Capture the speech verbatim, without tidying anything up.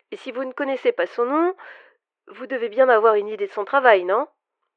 Et si vous ne connaissez pas son nom, vous devez bien avoir une idée de son travail, non?